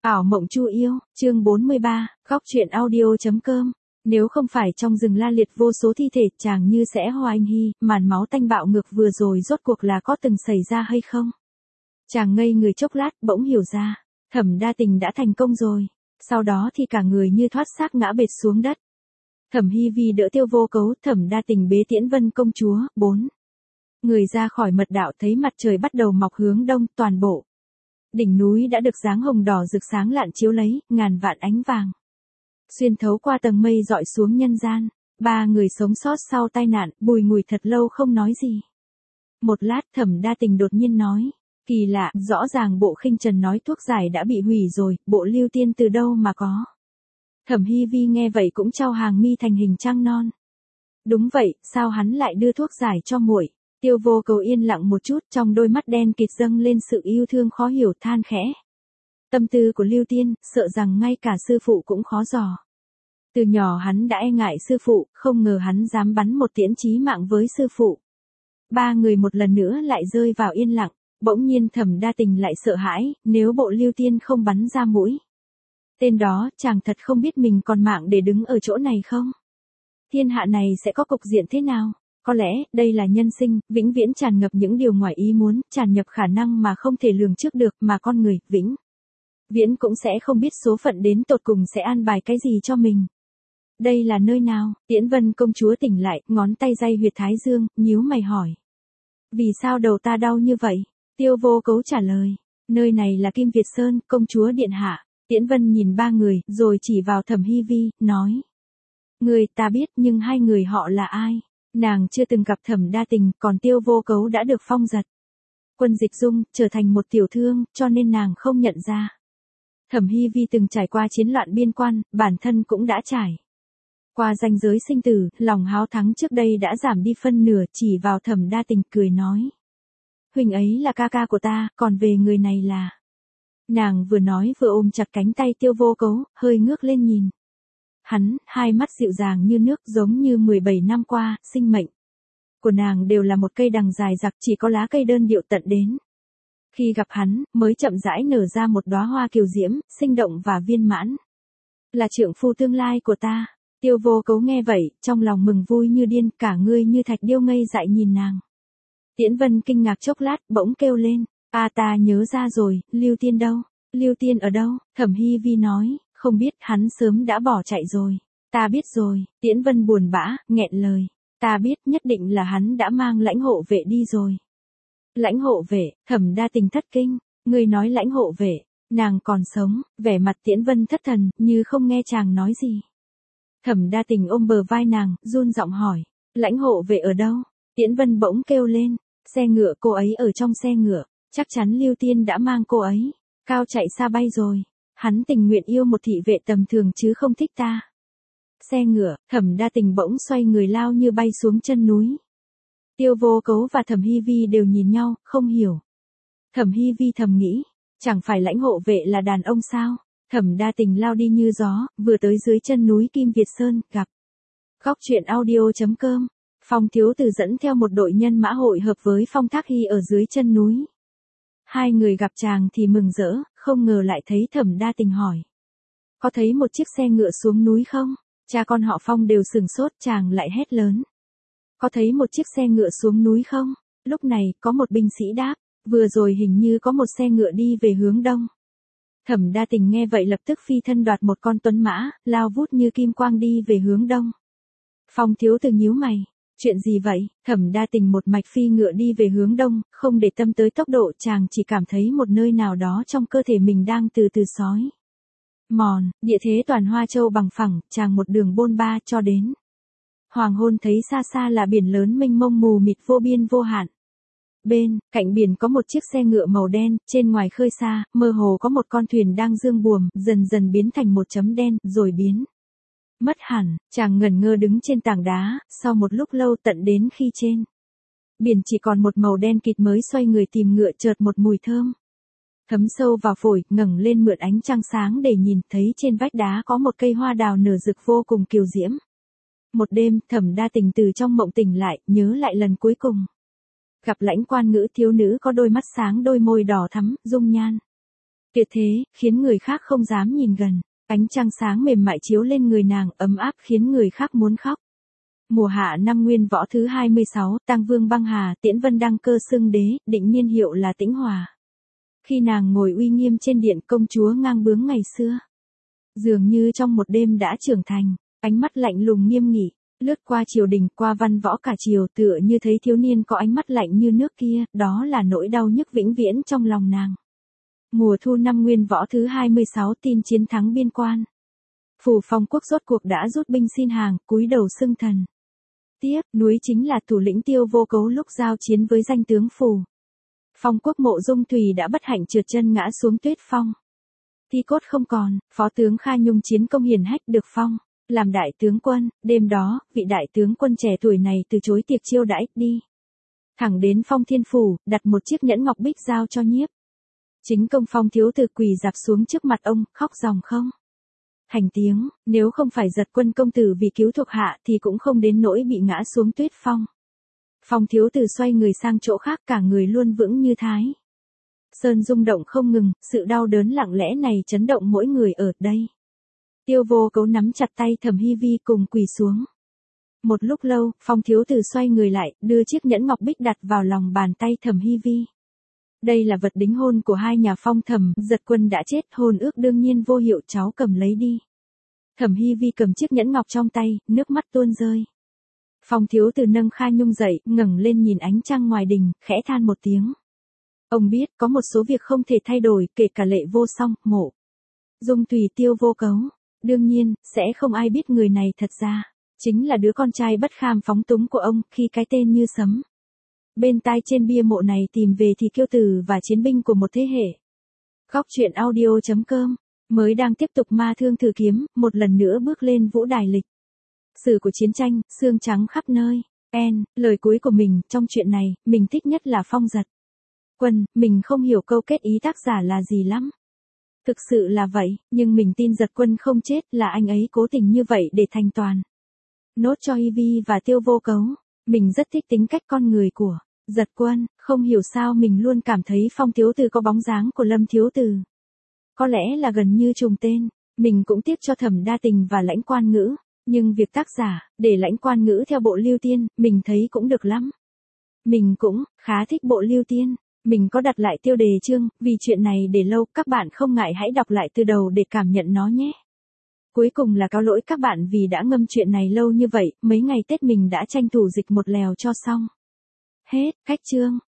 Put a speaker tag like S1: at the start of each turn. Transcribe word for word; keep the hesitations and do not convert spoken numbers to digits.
S1: Ảo mộng Chu yêu, chương bốn mươi ba, góc truyện audio.com. Nếu không phải trong rừng la liệt vô số thi thể chàng như sẽ Hoa Anh Hy, màn máu tanh bạo ngược vừa rồi rốt cuộc là có từng xảy ra hay không? Chàng ngây người chốc lát bỗng hiểu ra, Thẩm Đa Tình đã thành công rồi. Sau đó thì cả người như thoát xác ngã bệt xuống đất. Thẩm Hy Vi đỡ Tiêu Vô Cấu, Thẩm Đa Tình bế Tiễn Vân công chúa, bốn. Người ra khỏi mật đạo thấy mặt trời bắt đầu mọc hướng đông, toàn bộ đỉnh núi đã được dáng hồng đỏ rực sáng lạn chiếu lấy, ngàn vạn ánh vàng xuyên thấu qua tầng mây dọi xuống nhân gian. Ba người sống sót sau tai nạn, bùi ngùi thật lâu không nói gì. Một lát Thẩm Đa Tình đột nhiên nói, kỳ lạ, rõ ràng bộ khinh trần nói thuốc giải đã bị hủy rồi, bộ lưu tiên từ đâu mà có. Thẩm Hy Vi nghe vậy cũng chau hàng mi thành hình trăng non. Đúng vậy, sao hắn lại đưa thuốc giải cho muội? Tiêu Vô Cầu yên lặng một chút, trong đôi mắt đen kịt dâng lên sự yêu thương khó hiểu, than khẽ. Tâm tư của Lưu Tiên, sợ rằng ngay cả sư phụ cũng khó dò. Từ nhỏ hắn đã e ngại sư phụ, không ngờ hắn dám bắn một tiễn chí mạng với sư phụ. Ba người một lần nữa lại rơi vào yên lặng, bỗng nhiên Thẩm Đa Tình lại sợ hãi, nếu bộ Lưu Tiên không bắn ra mũi tên đó, chàng thật không biết mình còn mạng để đứng ở chỗ này không? Thiên hạ này sẽ có cục diện thế nào? Có lẽ, đây là nhân sinh, vĩnh viễn tràn ngập những điều ngoài ý muốn, tràn nhập khả năng mà không thể lường trước được, mà con người, vĩnh viễn cũng sẽ không biết số phận đến tột cùng sẽ an bài cái gì cho mình. Đây là nơi nào? Tiễn Vân công chúa tỉnh lại, ngón tay day huyệt thái dương, nhíu mày hỏi. Vì sao đầu ta đau như vậy? Tiêu Vô Cấu trả lời. Nơi này là Kim Việt Sơn, công chúa điện hạ. Tiễn Vân nhìn ba người, rồi chỉ vào Thẩm Hy Vi, nói. Người ta biết nhưng hai người họ là ai? Nàng chưa từng gặp Thẩm Đa Tình, còn Tiêu Vô Cấu đã được phong giật Quân Dịch Dung, trở thành một tiểu thương, cho nên nàng không nhận ra. Thẩm Hy Vi từng trải qua chiến loạn biên quan, bản thân cũng đã trải qua ranh giới sinh tử, lòng háo thắng trước đây đã giảm đi phân nửa, chỉ vào Thẩm Đa Tình cười nói. Huynh ấy là ca ca của ta, còn về người này là... Nàng vừa nói vừa ôm chặt cánh tay Tiêu Vô Cấu, hơi ngước lên nhìn. Hắn, hai mắt dịu dàng như nước giống như mười bảy năm qua, sinh mệnh của nàng đều là một cây đằng dài dặc, chỉ có lá cây đơn điệu tận đến. Khi gặp hắn, mới chậm rãi nở ra một đóa hoa kiều diễm, sinh động và viên mãn. Là trượng phu tương lai của ta. Tiêu Vô Cấu nghe vậy, trong lòng mừng vui như điên, cả người như thạch điêu ngây dại nhìn nàng. Tiễn Vân kinh ngạc chốc lát, bỗng kêu lên. À ta nhớ ra rồi, Lưu Tiên đâu? Lưu Tiên ở đâu? Thẩm Hy Vi nói, không biết, hắn sớm đã bỏ chạy rồi. Ta biết rồi. Tiễn Vân buồn bã, nghẹn lời. Ta biết, nhất định là hắn đã mang lãnh hộ vệ đi rồi. Lãnh hộ vệ? Thẩm Đa Tình thất kinh. Người nói lãnh hộ vệ, nàng còn sống. Vẻ mặt Tiễn Vân thất thần, như không nghe chàng nói gì. Thẩm Đa Tình ôm bờ vai nàng, run giọng hỏi. Lãnh hộ vệ ở đâu? Tiễn Vân bỗng kêu lên. Xe ngựa, cô ấy ở trong xe ngựa. Chắc chắn Lưu Tiên đã mang cô ấy. Cao chạy xa bay rồi. Hắn tình nguyện yêu một thị vệ tầm thường chứ không thích ta. Xe ngựa, Thẩm Đa Tình bỗng xoay người lao như bay xuống chân núi. Tiêu Vô Cấu và Thẩm Hy Vi đều nhìn nhau, không hiểu. Thẩm Hy Vi thầm nghĩ, chẳng phải lãnh hộ vệ là đàn ông sao? Thẩm Đa Tình lao đi như gió, vừa tới dưới chân núi Kim Việt Sơn, gặp. Góc truyện audio.com. Phong thiếu tử dẫn theo một đội nhân mã hội hợp với Phong Thác Hy ở dưới chân núi. Hai người gặp chàng thì mừng rỡ, không ngờ lại thấy Thẩm Đa Tình hỏi. Có thấy một chiếc xe ngựa xuống núi không? Cha con họ Phong đều sừng sốt, chàng lại hét lớn. Có thấy một chiếc xe ngựa xuống núi không? Lúc này, có một binh sĩ đáp, vừa rồi hình như có một xe ngựa đi về hướng đông. Thẩm Đa Tình nghe vậy lập tức phi thân đoạt một con tuấn mã, lao vút như kim quang đi về hướng đông. Phong thiếu tử nhíu mày. Chuyện gì vậy? Thẩm Đa Tình một mạch phi ngựa đi về hướng đông, không để tâm tới tốc độ, chàng chỉ cảm thấy một nơi nào đó trong cơ thể mình đang từ từ sói mòn, địa thế toàn Hoa Châu bằng phẳng, chàng một đường bôn ba cho đến. Hoàng hôn thấy xa xa là biển lớn mênh mông mù mịt vô biên vô hạn. Bên, cạnh biển có một chiếc xe ngựa màu đen, trên ngoài khơi xa, mơ hồ có một con thuyền đang dương buồm, dần dần biến thành một chấm đen, rồi biến mất hẳn. Chàng ngẩn ngơ đứng trên tảng đá, sau một lúc lâu tận đến khi trên biển chỉ còn một màu đen kịt mới xoay người tìm ngựa, chợt một mùi thơm thấm sâu vào phổi, ngẩng lên mượn ánh trăng sáng để nhìn, thấy trên vách đá có một cây hoa đào nở rực vô cùng kiều diễm. Một đêm, Thẩm Đa Tình từ trong mộng tỉnh lại, nhớ lại lần cuối cùng gặp lãnh quan ngữ thiếu nữ có đôi mắt sáng, đôi môi đỏ thắm, dung nhan Tuyệt thế, khiến người khác không dám nhìn gần. Ánh trăng sáng mềm mại chiếu lên người nàng, ấm áp khiến người khác muốn khóc. Mùa hạ năm Nguyên Võ thứ hai mươi sáu, Tang Vương băng hà, Tiễn Vân đăng cơ xưng đế, định niên hiệu là Tĩnh Hòa. Khi nàng ngồi uy nghiêm trên điện, công chúa ngang bướng ngày xưa, dường như trong một đêm đã trưởng thành, ánh mắt lạnh lùng nghiêm nghị, lướt qua triều đình, qua văn võ cả triều, tựa như thấy thiếu niên có ánh mắt lạnh như nước kia, đó là nỗi đau nhức vĩnh viễn trong lòng nàng. Mùa thu năm Nguyên Võ thứ hai mươi sáu, tin chiến thắng biên quan. Phủ Phong quốc rốt cuộc đã rút binh xin hàng, cúi đầu xưng thần. Tiếp, núi chính là thủ lĩnh Tiêu Vô Cấu lúc giao chiến với danh tướng Phủ Phong quốc Mộ Dung Thùy đã bất hạnh trượt chân ngã xuống tuyết phong. Thi cốt không còn, phó tướng Kha Nhung chiến công hiển hách được phong làm đại tướng quân. Đêm đó, vị đại tướng quân trẻ tuổi này từ chối tiệc chiêu đãi, đi thẳng đến Phong Thiên Phủ, đặt một chiếc nhẫn ngọc bích giao cho Nhiếp Chính Công. Phong thiếu từ quỳ dạp xuống trước mặt ông, khóc ròng không thành tiếng, nếu không phải Giật Quân công tử vì cứu thuộc hạ thì cũng không đến nỗi bị ngã xuống tuyết phong. Phong thiếu từ xoay người sang chỗ khác, cả người luôn vững như thái sơn, rung động không ngừng, sự đau đớn lặng lẽ này chấn động mỗi người ở đây. Tiêu Vô Cấu nắm chặt tay Thẩm Hy Vi cùng quỳ xuống. Một lúc lâu, Phong thiếu từ xoay người lại, đưa chiếc nhẫn ngọc bích đặt vào lòng bàn tay Thẩm Hy Vi. Đây là vật đính hôn của hai nhà Phong Thẩm, Giật Quân đã chết, hôn ước đương nhiên vô hiệu, cháu cầm lấy đi. Thẩm Hy Vi cầm chiếc nhẫn ngọc trong tay, nước mắt tuôn rơi. Phong thiếu từ nâng Kha Nhung dậy, ngẩng lên nhìn ánh trăng ngoài đình, khẽ than một tiếng. Ông biết, có một số việc không thể thay đổi, kể cả Lệ Vô Song, Mộ Dung Thùy, Tiêu Vô Cấu. Đương nhiên, sẽ không ai biết người này thật ra chính là đứa con trai bất kham phóng túng của ông, khi cái tên như sấm bên tai trên bia mộ này tìm về thì kiêu tử và chiến binh của một thế hệ. Góc truyện audio chấm com mới đang tiếp tục Ma Thương Thử Kiếm, một lần nữa bước lên vũ đài lịch sử của chiến tranh, xương trắng khắp nơi. En, lời cuối của mình trong chuyện này, mình thích nhất là Phong Giật Quân, mình không hiểu câu kết ý tác giả là gì lắm. Thực sự là vậy, nhưng mình tin Giật Quân không chết, là anh ấy cố tình như vậy để thành toàn nốt cho Hy Vi và Tiêu Vô Cấu. Mình rất thích tính cách con người của Giật Quân, không hiểu sao mình luôn cảm thấy Phong thiếu từ có bóng dáng của Lâm thiếu từ. Có lẽ là gần như trùng tên. Mình cũng tiếc cho Thẩm Đa Tình và Lãnh Quan Ngữ, nhưng việc tác giả để Lãnh Quan Ngữ theo bộ Lưu Tiên, mình thấy cũng được lắm. Mình cũng khá thích bộ Lưu Tiên. Mình có đặt lại tiêu đề chương, vì chuyện này để lâu, các bạn không ngại hãy đọc lại từ đầu để cảm nhận nó nhé. Cuối cùng là cáo lỗi các bạn vì đã ngâm chuyện này lâu như vậy, mấy ngày Tết mình đã tranh thủ dịch một lèo cho xong. Hết, cách chương.